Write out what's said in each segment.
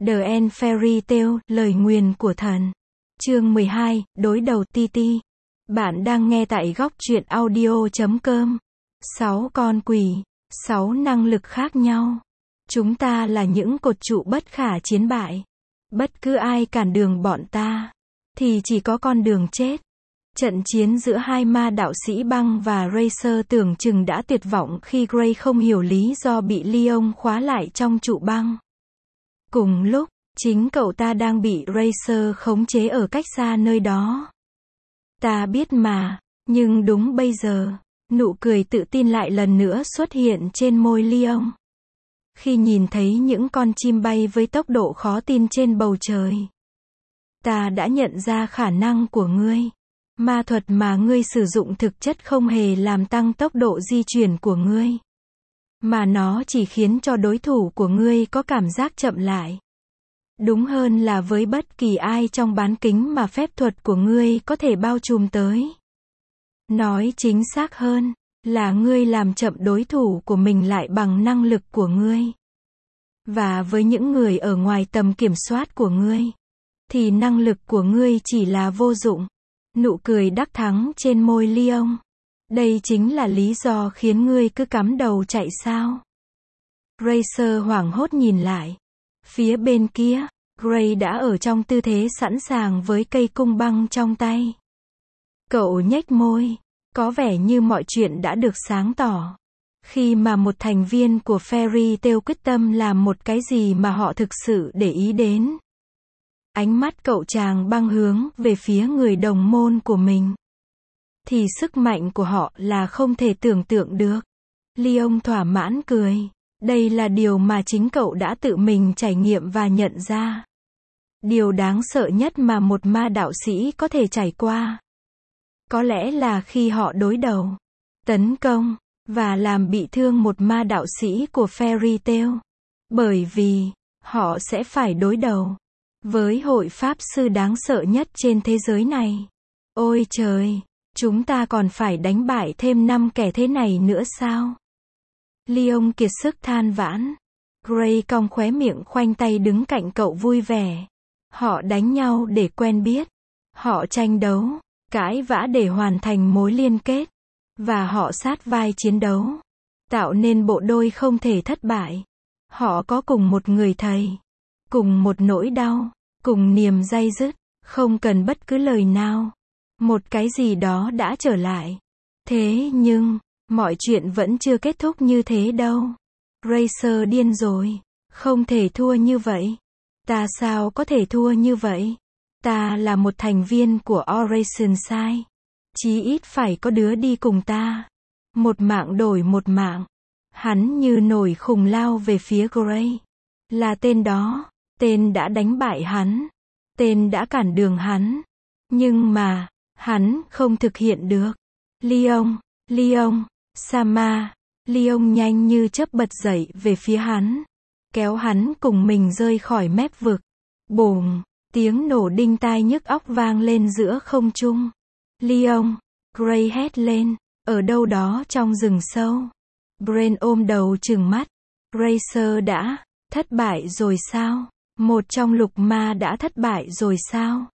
The End Fairy Tale, lời nguyền của thần. Chương 12, đối đầu Titi. Bạn đang nghe tại góc truyện audio.com. 6 con quỷ, 6 năng lực khác nhau. Chúng ta là những cột trụ bất khả chiến bại. Bất cứ ai cản đường bọn ta, thì chỉ có con đường chết. Trận chiến giữa hai ma đạo sĩ băng và Racer tưởng chừng đã tuyệt vọng khi Gray không hiểu lý do bị Leon khóa lại trong trụ băng. Cùng lúc, chính cậu ta đang bị Racer khống chế ở cách xa nơi đó. Ta biết mà, nhưng đúng bây giờ, nụ cười tự tin lại lần nữa xuất hiện trên môi Leon. Khi nhìn thấy những con chim bay với tốc độ khó tin trên bầu trời. Ta đã nhận ra khả năng của ngươi. Ma thuật mà ngươi sử dụng thực chất không hề làm tăng tốc độ di chuyển của ngươi. Mà nó chỉ khiến cho đối thủ của ngươi có cảm giác chậm lại. Đúng hơn là với bất kỳ ai trong bán kính mà phép thuật của ngươi có thể bao trùm tới. Nói chính xác hơn, là ngươi làm chậm đối thủ của mình lại bằng năng lực của ngươi. Và với những người ở ngoài tầm kiểm soát của ngươi, thì năng lực của ngươi chỉ là vô dụng. Nụ cười đắc thắng trên môi Leon. Đây chính là lý do khiến ngươi cứ cắm đầu chạy sao? Racer hoảng hốt nhìn lại. Phía bên kia, Gray đã ở trong tư thế sẵn sàng với cây cung băng trong tay. Cậu nhếch môi. Có vẻ như mọi chuyện đã được sáng tỏ. Khi mà một thành viên của Fairy Tail quyết tâm làm một cái gì mà họ thực sự để ý đến. Ánh mắt cậu chàng băng hướng về phía người đồng môn của mình. Thì sức mạnh của họ là không thể tưởng tượng được. Leon thỏa mãn cười. Đây là điều mà chính cậu đã tự mình trải nghiệm và nhận ra. Điều đáng sợ nhất mà một ma đạo sĩ có thể trải qua. Có lẽ là khi họ đối đầu, tấn công, và làm bị thương một ma đạo sĩ của Fairy Tail. Bởi vì, họ sẽ phải đối đầu với hội pháp sư đáng sợ nhất trên thế giới này. Ôi trời, chúng ta còn phải đánh bại thêm 5 kẻ thế này nữa sao? Leon kiệt sức than vãn. Gray cong khóe miệng khoanh tay đứng cạnh cậu vui vẻ. Họ đánh nhau để quen biết. Họ tranh đấu, cãi vã để hoàn thành mối liên kết. Và họ sát vai chiến đấu. Tạo nên bộ đôi không thể thất bại. Họ có cùng một người thầy. Cùng một nỗi đau. Cùng niềm day dứt. Không cần bất cứ lời nào. Một cái gì đó đã trở lại. Thế nhưng, mọi chuyện vẫn chưa kết thúc như thế đâu. Racer điên rồi. Không thể thua như vậy. Ta sao có thể thua như vậy? Ta là một thành viên của Operation Sai. Chí ít phải có đứa đi cùng ta. Một mạng đổi một mạng. Hắn như nổi khùng lao về phía Gray. Là tên đó. Tên đã đánh bại hắn. Tên đã cản đường hắn. Nhưng mà, hắn không thực hiện được. Leon, Sama. Leon nhanh như chớp bật dậy về phía hắn. Kéo hắn cùng mình rơi khỏi mép vực. Bùm, tiếng nổ đinh tai nhức óc vang lên giữa không trung. Leon, Gray hét lên, ở đâu đó trong rừng sâu. Brain ôm đầu trừng mắt. Racer đã thất bại rồi sao? Một trong lục ma đã thất bại rồi sao?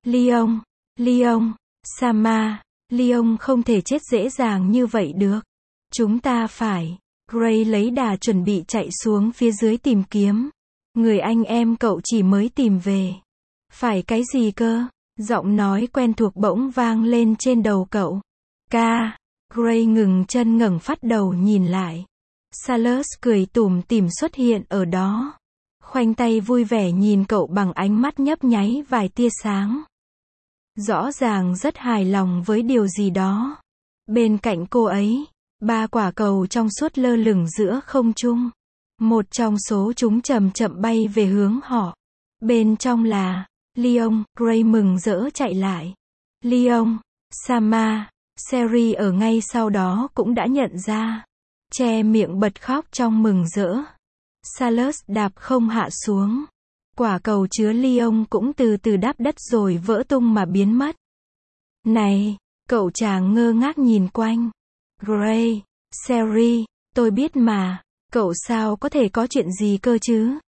Leon, Sama, Leon không thể chết dễ dàng như vậy được. Chúng ta phải. Gray lấy đà chuẩn bị chạy xuống phía dưới tìm kiếm. Người anh em cậu chỉ mới tìm về. Phải cái gì cơ? Giọng nói quen thuộc bỗng vang lên trên đầu cậu. Ca. Gray ngừng chân ngẩng phát đầu nhìn lại. Salus cười tủm tỉm xuất hiện ở đó. Khoanh tay vui vẻ nhìn cậu bằng ánh mắt nhấp nháy vài tia sáng. Rõ ràng rất hài lòng với điều gì đó. Bên cạnh cô ấy, 3 quả cầu trong suốt lơ lửng giữa không trung. Một trong số chúng chậm chậm bay về hướng họ. Bên trong là Leon. Gray mừng rỡ chạy lại. Leon, Sama, Sherry ở ngay sau đó cũng đã nhận ra. Che miệng bật khóc trong mừng rỡ. Salus đạp không hạ xuống. Quả cầu chứa Leon cũng từ từ đáp đất rồi vỡ tung mà biến mất. Này, cậu chàng ngơ ngác nhìn quanh. Gray, Sherry, tôi biết mà, cậu sao có thể có chuyện gì cơ chứ?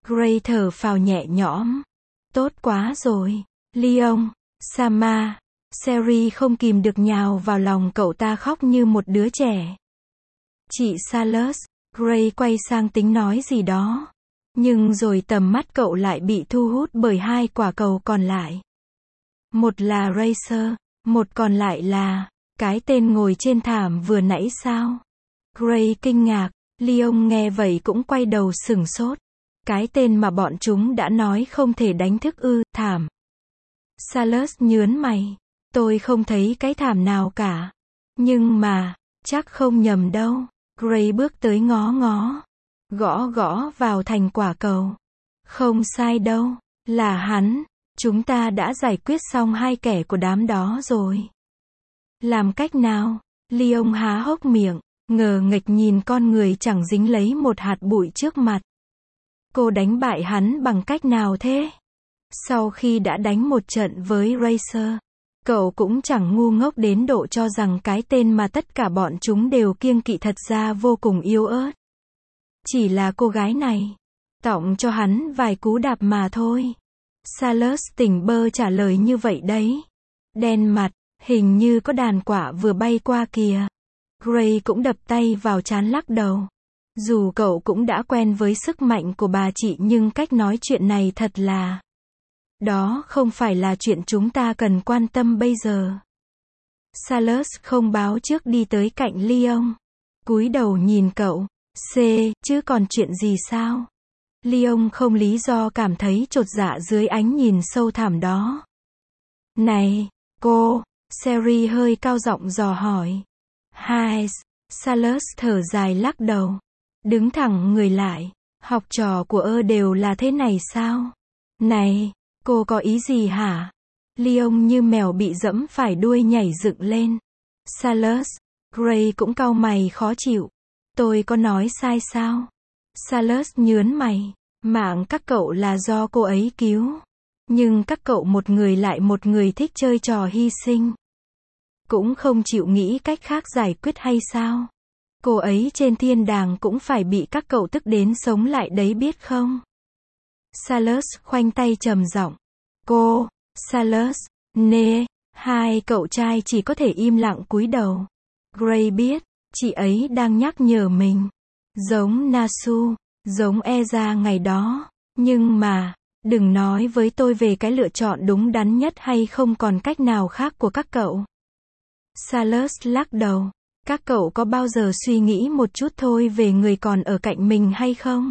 Gray thở phào nhẹ nhõm. Tốt quá rồi. Leon, Sama, Sherry không kìm được nhào vào lòng cậu ta khóc như một đứa trẻ. Chị Salas, Gray quay sang tính nói gì đó. Nhưng rồi tầm mắt cậu lại bị thu hút bởi hai quả cầu còn lại. Một là Racer, một còn lại là cái tên ngồi trên thảm vừa nãy sao? Gray kinh ngạc, Leon nghe vậy cũng quay đầu sửng sốt. Cái tên mà bọn chúng đã nói không thể đánh thức ư, thảm. Salas nhớn mày. Tôi không thấy cái thảm nào cả. Nhưng mà, chắc không nhầm đâu. Gray bước tới ngó ngó. Gõ gõ vào thành quả cầu. Không sai đâu. Là hắn. Chúng ta đã giải quyết xong hai kẻ của đám đó rồi. Làm cách nào? Leon há hốc miệng, ngờ nghệch nhìn con người chẳng dính lấy một hạt bụi trước mặt. Cô đánh bại hắn bằng cách nào thế? Sau khi đã đánh một trận với Racer, cậu cũng chẳng ngu ngốc đến độ cho rằng cái tên mà tất cả bọn chúng đều kiêng kỵ thật ra vô cùng yếu ớt. Chỉ là cô gái này. Tọng cho hắn vài cú đạp mà thôi. Salas tỉnh bơ trả lời như vậy đấy. Đen mặt, hình như có đàn quạ vừa bay qua kìa. Gray cũng đập tay vào trán lắc đầu. Dù cậu cũng đã quen với sức mạnh của bà chị nhưng cách nói chuyện này thật là... Đó không phải là chuyện chúng ta cần quan tâm bây giờ. Salas không báo trước đi tới cạnh Leon. Cúi đầu nhìn cậu. Chứ còn chuyện gì sao? Leon không lý do cảm thấy chột dạ dưới ánh nhìn sâu thẳm đó. Này, cô, Sherry hơi cao giọng dò hỏi. Hai, Salas thở dài lắc đầu. Đứng thẳng người lại. Học trò của đều là thế này sao? Này, cô có ý gì hả? Leon như mèo bị dẫm phải đuôi nhảy dựng lên. Salas, Gray cũng cau mày khó chịu. Tôi có nói sai sao? Salas nhớn mày. Mạng các cậu là do cô ấy cứu. Nhưng các cậu một người thích chơi trò hy sinh. Cũng không chịu nghĩ cách khác giải quyết hay sao? Cô ấy trên thiên đàng cũng phải bị các cậu tức đến sống lại đấy biết không? Salas khoanh tay trầm giọng. Cô, Salas, hai cậu trai chỉ có thể im lặng cúi đầu. Gray biết, chị ấy đang nhắc nhở mình. Giống Nasu, giống Eza ngày đó. Nhưng mà, đừng nói với tôi về cái lựa chọn đúng đắn nhất hay không còn cách nào khác của các cậu. Salas lắc đầu. Các cậu có bao giờ suy nghĩ một chút thôi về người còn ở cạnh mình hay không?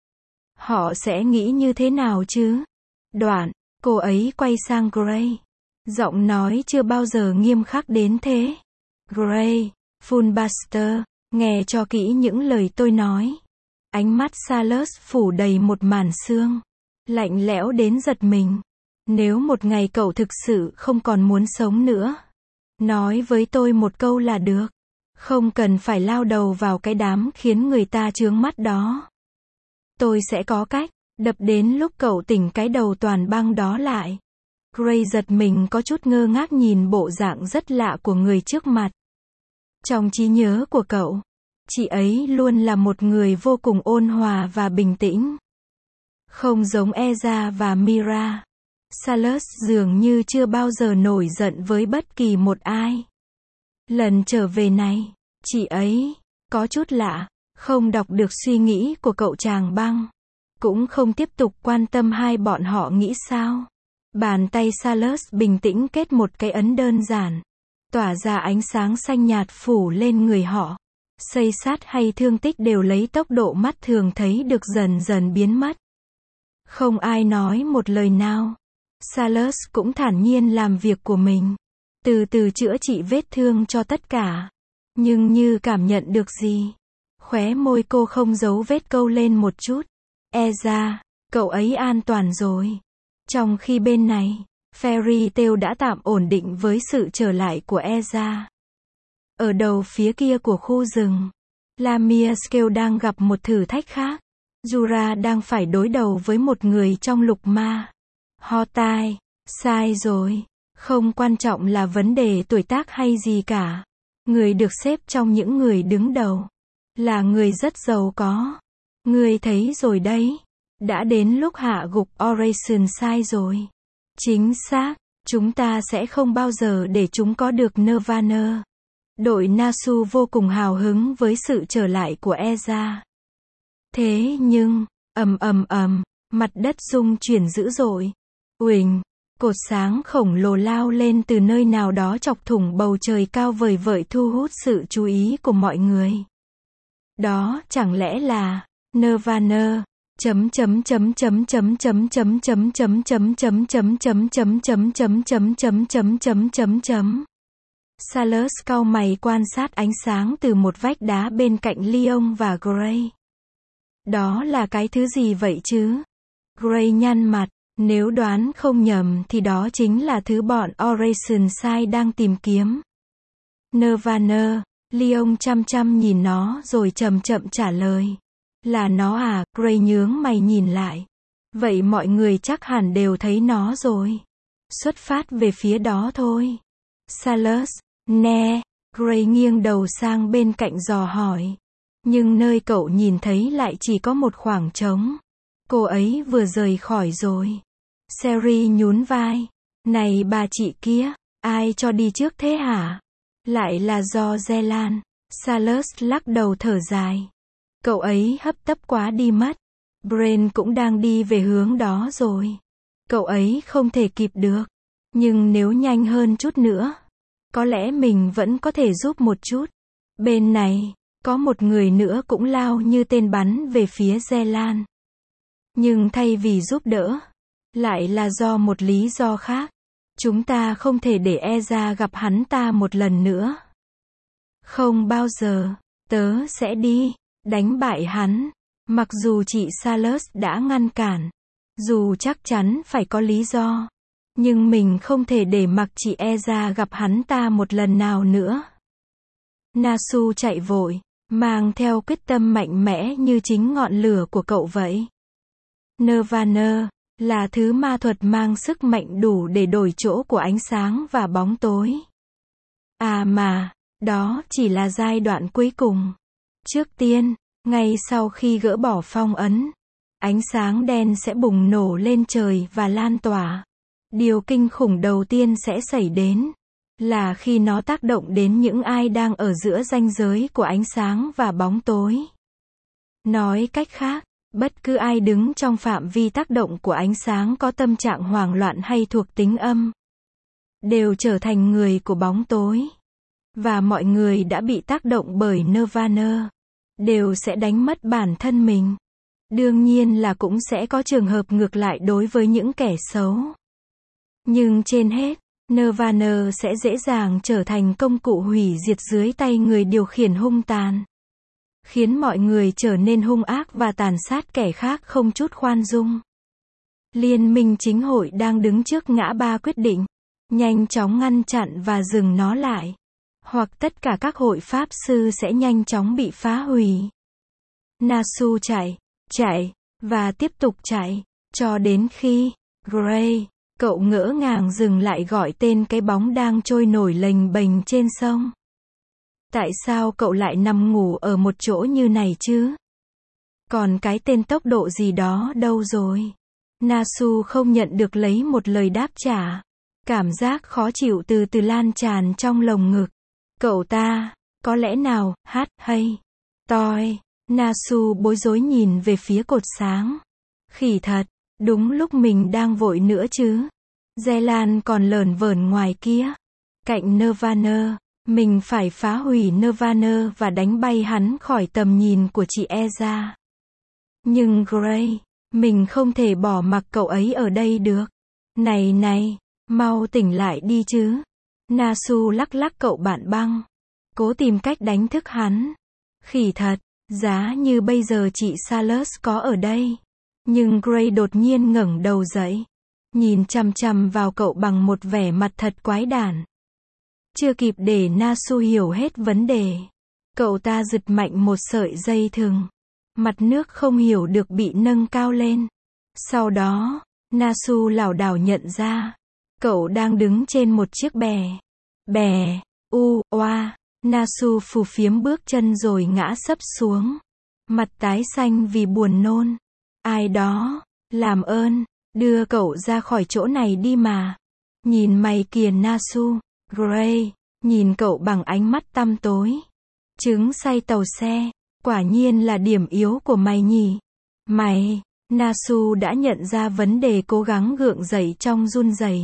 Họ sẽ nghĩ như thế nào chứ? Đoạn, cô ấy quay sang Gray. Giọng nói chưa bao giờ nghiêm khắc đến thế. Gray, Fullbuster, nghe cho kỹ những lời tôi nói. Ánh mắt Salas phủ đầy một màn sương. Lạnh lẽo đến giật mình. Nếu một ngày cậu thực sự không còn muốn sống nữa, nói với tôi một câu là được. Không cần phải lao đầu vào cái đám khiến người ta chướng mắt đó. Tôi sẽ có cách, đập đến lúc cậu tỉnh cái đầu toàn băng đó lại. Gray giật mình có chút ngơ ngác nhìn bộ dạng rất lạ của người trước mặt. Trong trí nhớ của cậu, chị ấy luôn là một người vô cùng ôn hòa và bình tĩnh. Không giống Eza và Mira. Salas dường như chưa bao giờ nổi giận với bất kỳ một ai. Lần trở về này, chị ấy có chút lạ, không đọc được suy nghĩ của cậu chàng băng. Cũng không tiếp tục quan tâm hai bọn họ nghĩ sao. Bàn tay Salas bình tĩnh kết một cái ấn đơn giản. Tỏa ra ánh sáng xanh nhạt phủ lên người họ. Xây sát hay thương tích đều lấy tốc độ mắt thường thấy được dần dần biến mất. Không ai nói một lời nào. Salas cũng thản nhiên làm việc của mình. Từ từ chữa trị vết thương cho tất cả. Nhưng như cảm nhận được gì. Khóe môi cô không giấu vết câu lên một chút. Eza, cậu ấy an toàn rồi. Trong khi bên này, Fairy Tail đã tạm ổn định với sự trở lại của Eza. Ở đầu phía kia của khu rừng, Lamia Scale đang gặp một thử thách khác. Jura đang phải đối đầu với một người trong lục ma. Hotai, sai rồi. Không quan trọng là vấn đề tuổi tác hay gì cả. Người được xếp trong những người đứng đầu là người rất giàu có. Người thấy rồi đấy. Đã đến lúc hạ gục Ocean Sai rồi. Chính xác, chúng ta sẽ không bao giờ để chúng có được Nirvana. Đội Nasu vô cùng hào hứng với sự trở lại của Ezra. Thế nhưng, mặt đất rung chuyển dữ dội. Uỳnh, cột sáng khổng lồ lao lên từ nơi nào đó chọc thủng bầu trời cao vời vợi thu hút sự chú ý của mọi người. Đó chẳng lẽ là Nirvana? Salus cau mày quan sát ánh sáng từ một vách đá bên cạnh Leon và Gray. Đó là cái thứ gì vậy chứ? Gray nhăn mặt, nếu đoán không nhầm thì đó chính là thứ bọn Ocean Sai đang tìm kiếm. Nirvana, Leon chăm chăm nhìn nó rồi chậm chậm trả lời. Là nó à? Gray nhướng mày nhìn lại. Vậy mọi người chắc hẳn đều thấy nó rồi. Xuất phát về phía đó thôi. Salus, nè. Gray nghiêng đầu sang bên cạnh dò hỏi. Nhưng nơi cậu nhìn thấy lại chỉ có một khoảng trống. Cô ấy vừa rời khỏi rồi. Sherry nhún vai. Này bà chị kia, ai cho đi trước thế hả? Lại là do Zelan. Salus lắc đầu thở dài. Cậu ấy hấp tấp quá đi mất. Brain cũng đang đi về hướng đó rồi. Cậu ấy không thể kịp được. Nhưng nếu nhanh hơn chút nữa, có lẽ mình vẫn có thể giúp một chút. Bên này, có một người nữa cũng lao như tên bắn về phía Zelan. Nhưng thay vì giúp đỡ, lại là do một lý do khác. Chúng ta không thể để Ezra gặp hắn ta một lần nữa. Không bao giờ, tớ sẽ đi, đánh bại hắn. Mặc dù chị Salus đã ngăn cản, dù chắc chắn phải có lý do, nhưng mình không thể để mặc chị Ezra gặp hắn ta một lần nào nữa. Nasu chạy vội, mang theo quyết tâm mạnh mẽ như chính ngọn lửa của cậu vậy. Nirvana là thứ ma thuật mang sức mạnh đủ để đổi chỗ của ánh sáng và bóng tối. À mà, đó chỉ là giai đoạn cuối cùng. Trước tiên, ngay sau khi gỡ bỏ phong ấn, ánh sáng đen sẽ bùng nổ lên trời và lan tỏa. Điều kinh khủng đầu tiên sẽ xảy đến là khi nó tác động đến những ai đang ở giữa ranh giới của ánh sáng và bóng tối. Nói cách khác, bất cứ ai đứng trong phạm vi tác động của ánh sáng có tâm trạng hoảng loạn hay thuộc tính âm, đều trở thành người của bóng tối. Và mọi người đã bị tác động bởi Nirvana, đều sẽ đánh mất bản thân mình. Đương nhiên là cũng sẽ có trường hợp ngược lại đối với những kẻ xấu. Nhưng trên hết, Nirvana sẽ dễ dàng trở thành công cụ hủy diệt dưới tay người điều khiển hung tàn. Khiến mọi người trở nên hung ác và tàn sát kẻ khác không chút khoan dung. Liên minh chính hội đang đứng trước ngã ba quyết định. Nhanh chóng ngăn chặn và dừng nó lại. Hoặc tất cả các hội pháp sư sẽ nhanh chóng bị phá hủy. Nasu chạy, và tiếp tục chạy, cho đến khi, Gray, cậu ngỡ ngàng dừng lại gọi tên cái bóng đang trôi nổi lềnh bềnh trên sông. Tại sao cậu lại nằm ngủ ở một chỗ như này chứ? Còn cái tên tốc độ gì đó đâu rồi? Nasu không nhận được lấy một lời đáp trả. Cảm giác khó chịu từ từ lan tràn trong lồng ngực. Cậu ta, có lẽ nào, hát hay? Toi. Nasu bối rối nhìn về phía cột sáng. Khỉ thật, đúng lúc mình đang vội nữa chứ. Zelan còn lởn vởn ngoài kia. Cạnh Nirvana, mình phải phá hủy Nirvana và đánh bay hắn khỏi tầm nhìn của chị Ezra. Nhưng Gray, mình không thể bỏ mặc cậu ấy ở đây được. Này, mau tỉnh lại đi chứ. Nasu lắc lắc cậu bạn băng. Cố tìm cách đánh thức hắn. Khỉ thật, giá như bây giờ chị Salus có ở đây. Nhưng Gray đột nhiên ngẩng đầu dậy. Nhìn chằm chằm vào cậu bằng một vẻ mặt thật quái đản. Chưa kịp để Nasu hiểu hết vấn đề. Cậu ta giật mạnh một sợi dây thừng. Mặt nước không hiểu được bị nâng cao lên. Sau đó, Nasu lảo đảo nhận ra. Cậu đang đứng trên một chiếc bè. Nasu phù phiếm bước chân rồi ngã sấp xuống. Mặt tái xanh vì buồn nôn. Ai đó, làm ơn, đưa cậu ra khỏi chỗ này đi mà. Nhìn mày kìa Nasu, Gray, nhìn cậu bằng ánh mắt tăm tối. Trứng say tàu xe, quả nhiên là điểm yếu của mày nhỉ. Mày, Nasu đã nhận ra vấn đề, cố gắng gượng dậy trong run rẩy.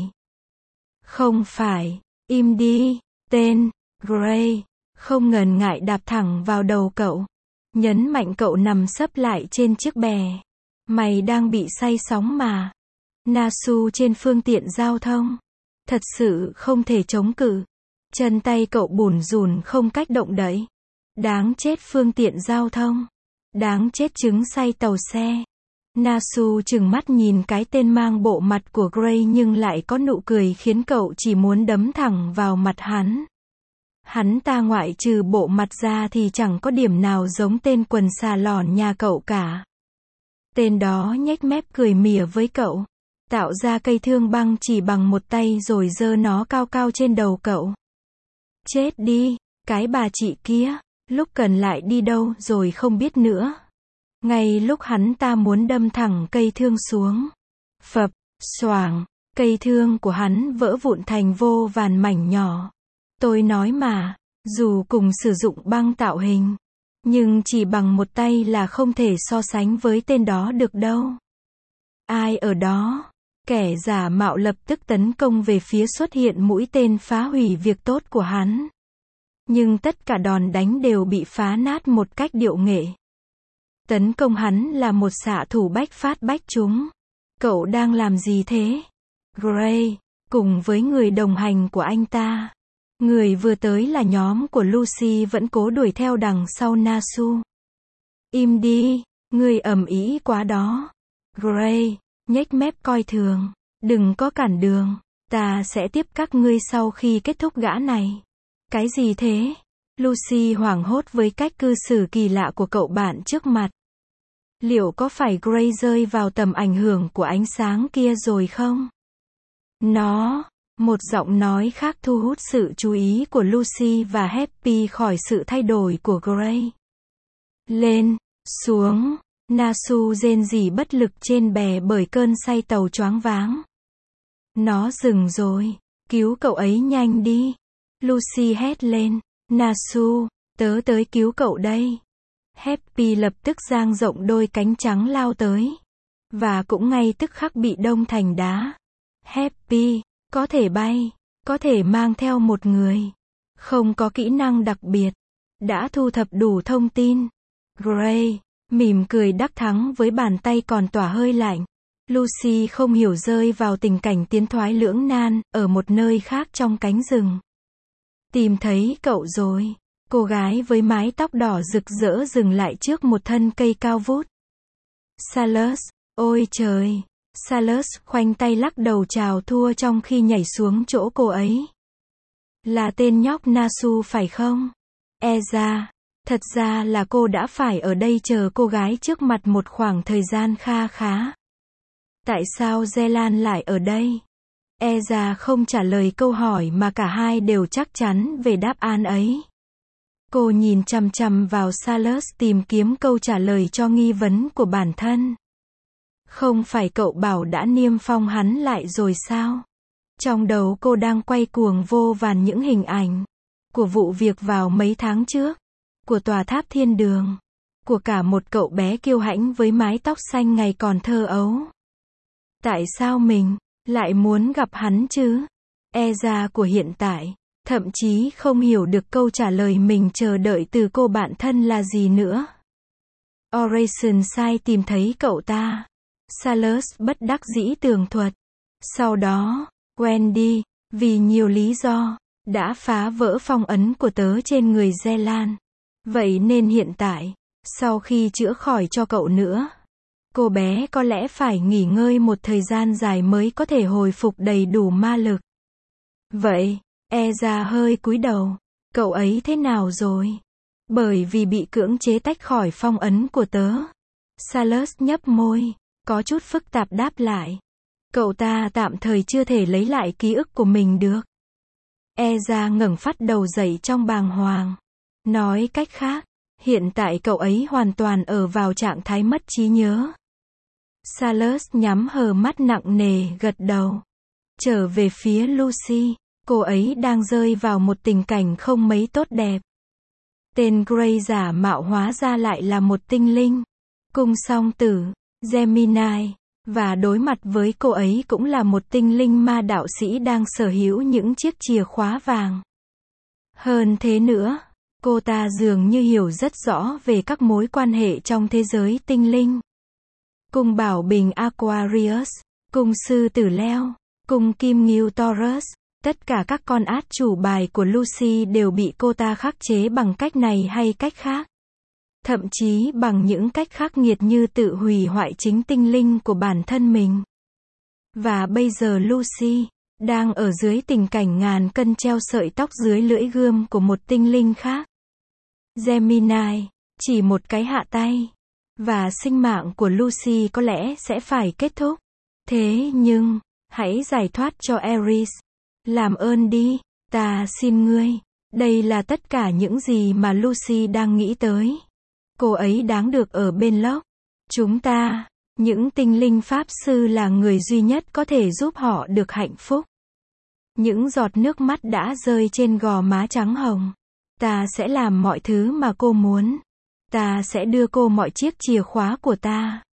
Không phải, im đi, tên, Gray, không ngần ngại đạp thẳng vào đầu cậu. Nhấn mạnh cậu nằm sấp lại trên chiếc bè. Mày đang bị say sóng mà. Nasu trên phương tiện giao thông. Thật sự không thể chống cự. Chân tay cậu bủn rủn không cách động đậy. Đáng chết phương tiện giao thông. Đáng chết trứng say tàu xe. Nasu trừng mắt nhìn cái tên mang bộ mặt của Gray nhưng lại có nụ cười khiến cậu chỉ muốn đấm thẳng vào mặt hắn. Hắn ta ngoại trừ bộ mặt ra thì chẳng có điểm nào giống tên quần xà lòn nhà cậu cả. Tên đó nhếch mép cười mỉa với cậu. Tạo ra cây thương băng chỉ bằng một tay rồi giơ nó cao cao trên đầu cậu. Chết đi, cái bà chị kia, lúc cần lại đi đâu rồi không biết nữa. Ngay lúc hắn ta muốn đâm thẳng cây thương xuống. Phập, xoảng, cây thương của hắn vỡ vụn thành vô vàn mảnh nhỏ. Tôi nói mà, dù cùng sử dụng băng tạo hình, nhưng chỉ bằng một tay là không thể so sánh với tên đó được đâu. Ai ở đó? Kẻ giả mạo lập tức tấn công về phía xuất hiện mũi tên phá hủy việc tốt của hắn. Nhưng tất cả đòn đánh đều bị phá nát một cách điệu nghệ. Tấn công hắn là một xạ thủ bách phát bách trúng. Cậu đang làm gì thế? Gray, cùng với người đồng hành của anh ta. Người vừa tới là nhóm của Lucy vẫn cố đuổi theo đằng sau Nasu. Im đi, ngươi ầm ĩ quá đó. Gray, nhếch mép coi thường. Đừng có cản đường. Ta sẽ tiếp các ngươi sau khi kết thúc gã này. Cái gì thế? Lucy hoảng hốt với cách cư xử kỳ lạ của cậu bạn trước mặt. Liệu có phải Gray rơi vào tầm ảnh hưởng của ánh sáng kia rồi không? Một giọng nói khác thu hút sự chú ý của Lucy và Happy khỏi sự thay đổi của Gray. Lên, xuống, Nasu rên rỉ bất lực trên bè bởi cơn say tàu choáng váng. Nó dừng rồi, cứu cậu ấy nhanh đi. Lucy hét lên, Nasu, tớ tới cứu cậu đây. Happy lập tức dang rộng đôi cánh trắng lao tới. Và cũng ngay tức khắc bị đông thành đá. Happy, có thể bay, có thể mang theo một người. Không có kỹ năng đặc biệt. Đã thu thập đủ thông tin. Gray, mỉm cười đắc thắng với bàn tay còn tỏa hơi lạnh. Lucy không hiểu rơi vào tình cảnh tiến thoái lưỡng nan, ở một nơi khác trong cánh rừng. Tìm thấy cậu rồi. Cô gái với mái tóc đỏ rực rỡ dừng lại trước một thân cây cao vút. Salus, ôi trời. Salus khoanh tay lắc đầu chào thua trong khi nhảy xuống chỗ cô ấy. Là tên nhóc Nasu phải không? Thật ra là cô đã phải ở đây chờ cô gái trước mặt một khoảng thời gian kha khá. Tại sao Zelan lại ở đây? Eza không trả lời câu hỏi mà cả hai đều chắc chắn về đáp án ấy. Cô nhìn chằm chằm vào Salus tìm kiếm câu trả lời cho nghi vấn của bản thân. Không phải cậu bảo đã niêm phong hắn lại rồi sao? Trong đầu cô đang quay cuồng vô vàn những hình ảnh. Của vụ việc vào mấy tháng trước. Của tòa tháp thiên đường. Của cả một cậu bé kiêu hãnh với mái tóc xanh ngày còn thơ ấu. Tại sao mình lại muốn gặp hắn chứ? Eza của hiện tại. Thậm chí không hiểu được câu trả lời mình chờ đợi từ cô bạn thân là gì nữa. Oration sai tìm thấy cậu ta. Salus bất đắc dĩ tường thuật. Sau đó, Wendy, vì nhiều lý do, đã phá vỡ phong ấn của tớ trên người Zelan. Vậy nên hiện tại, sau khi chữa khỏi cho cậu nữa, cô bé có lẽ phải nghỉ ngơi một thời gian dài mới có thể hồi phục đầy đủ ma lực. Vậy, Eza hơi cúi đầu. Cậu ấy thế nào rồi? Bởi vì bị cưỡng chế tách khỏi phong ấn của tớ. Salus nhấp môi, có chút phức tạp đáp lại. Cậu ta tạm thời chưa thể lấy lại ký ức của mình được. Eza ngẩng phát đầu dậy trong bàng hoàng. Nói cách khác, hiện tại cậu ấy hoàn toàn ở vào trạng thái mất trí nhớ. Salus nhắm hờ mắt nặng nề gật đầu. Trở về phía Lucy, cô ấy đang rơi vào một tình cảnh không mấy tốt đẹp. Tên Grey giả mạo hóa ra lại là một tinh linh. Cung song tử, Gemini. Và đối mặt với cô ấy cũng là một tinh linh ma đạo sĩ đang sở hữu những chiếc chìa khóa vàng. Hơn thế nữa, cô ta dường như hiểu rất rõ về các mối quan hệ trong thế giới tinh linh. Cung bảo bình Aquarius, cung sư tử Leo, cung kim ngưu Taurus, tất cả các con át chủ bài của Lucy đều bị cô ta khắc chế bằng cách này hay cách khác. Thậm chí bằng những cách khắc nghiệt như tự hủy hoại chính tinh linh của bản thân mình. Và bây giờ Lucy đang ở dưới tình cảnh ngàn cân treo sợi tóc dưới lưỡi gươm của một tinh linh khác. Gemini, chỉ một cái hạ tay, và sinh mạng của Lucy có lẽ sẽ phải kết thúc. Thế nhưng, hãy giải thoát cho Aries. Làm ơn đi, ta xin ngươi. Đây là tất cả những gì mà Lucy đang nghĩ tới. Cô ấy đáng được ở bên Locke. Chúng ta, những tinh linh pháp sư là người duy nhất có thể giúp họ được hạnh phúc. Những giọt nước mắt đã rơi trên gò má trắng hồng. Ta sẽ làm mọi thứ mà cô muốn. Ta sẽ đưa cô mọi chiếc chìa khóa của ta.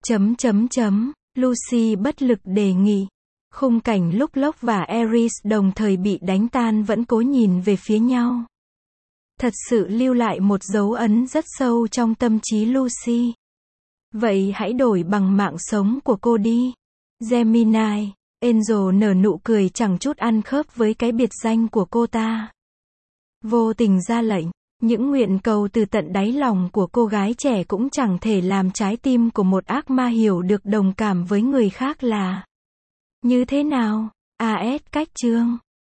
Lucy bất lực đề nghị. Khung cảnh lúc Locke và Aries đồng thời bị đánh tan vẫn cố nhìn về phía nhau. Thật sự lưu lại một dấu ấn rất sâu trong tâm trí Lucy. Vậy hãy đổi bằng mạng sống của cô đi. Gemini, Angel nở nụ cười chẳng chút ăn khớp với cái biệt danh của cô ta. Vô tình ra lệnh, những nguyện cầu từ tận đáy lòng của cô gái trẻ cũng chẳng thể làm trái tim của một ác ma hiểu được đồng cảm với người khác là như thế nào. AS cách chương